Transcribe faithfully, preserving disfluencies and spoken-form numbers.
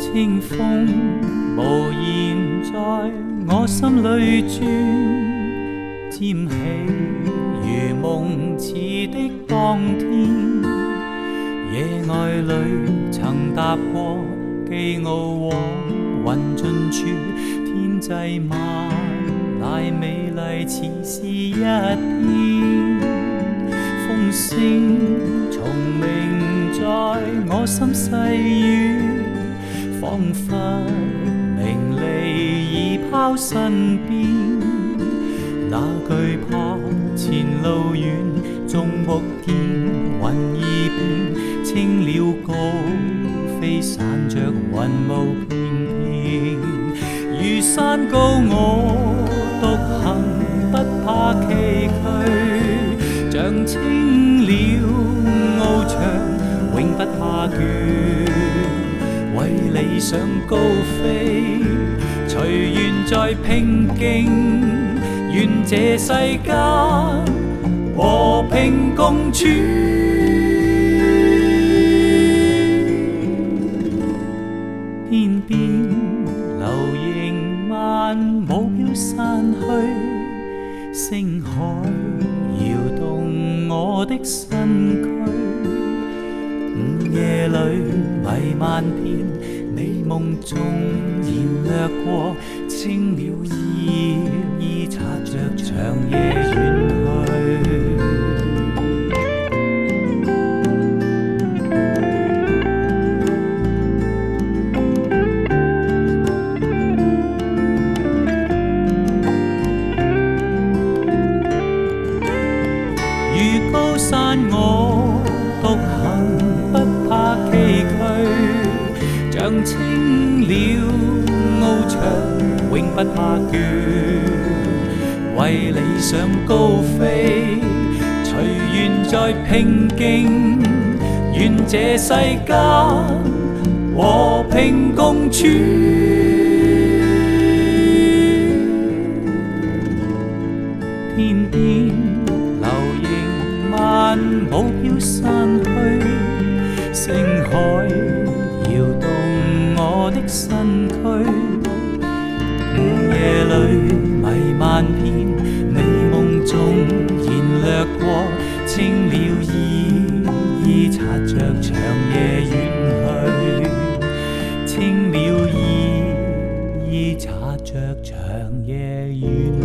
清風無言在我心裏轉，漸起如夢似的當天。野外裏曾踏過記奧往雲盡處，天際萬籟美麗似是一篇。風聲蟲鳴在我心細語，彷彿名利已拋身邊。哪懼怕前路遠，縱目見雲已變，青鳥高飛散着雲霧片片。如山高我獨行不怕崎嶇，像青鳥翱翔永不怕倦。為理想高飛，隨緣在拼勁，願這世間和平共處。天邊流螢漫舞飄散去，星海搖動我的身軀。午夜裏迷漫遍，美夢中燃掠過，青鳥依依擦着長夜遠去。如高山我獨行不怕崎嶇，像青鳥翱翔永不怕倦。為理想高飛，隨緣在拼勁，願這世間和平共處。天邊流螢漫舞飄散去，星海搖動我的身軀。午夜裏迷漫遍，美夢中燃掠過，青鳥依依擦着長夜遠去。青鳥依依擦着長夜遠去。